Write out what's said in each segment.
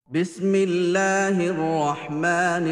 بسم الله الرحمن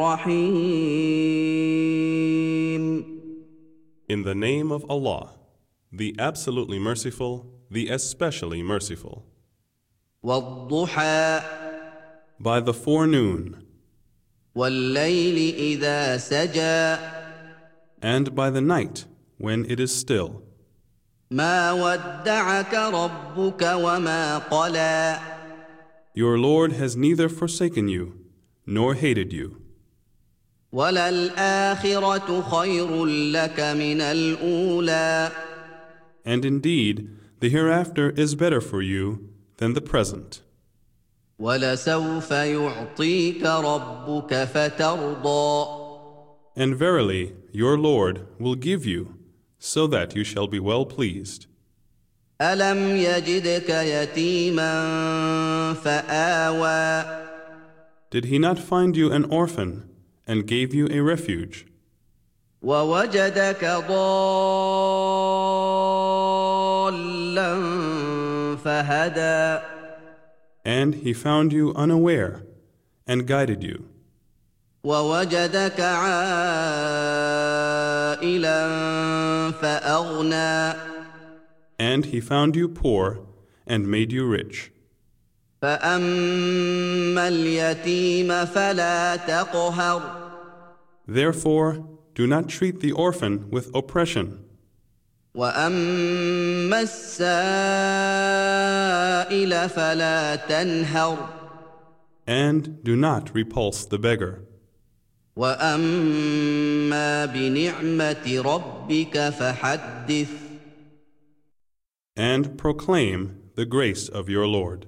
الرحيم. In the name of Allah, the absolutely merciful, the especially merciful. والضحى By the forenoon, والليل إذا سجى and by the night when it is still. ما ودعك ربك وما قلى Your Lord has neither forsaken you nor hated you. وللآخرة خير لك من الأولى And indeed, the hereafter is better for you than the present. ولسوف يعطيك ربك فترضى And verily, your Lord will give you, so that you shall be well pleased. ألم يجدك يتيما فآوى Did he not find you an orphan and gave you a refuge? ووجدك ضالا فهدى And he found you unaware and guided you. ووجدك عائلا فأغنى And he found you poor and made you rich. فأما اليتيم فلا تقهر Therefore, do not treat the orphan with oppression. وأما السائل فلا تنهر And do not repulse the beggar. وأما بنعمة ربك فحدث And proclaim the grace of your Lord.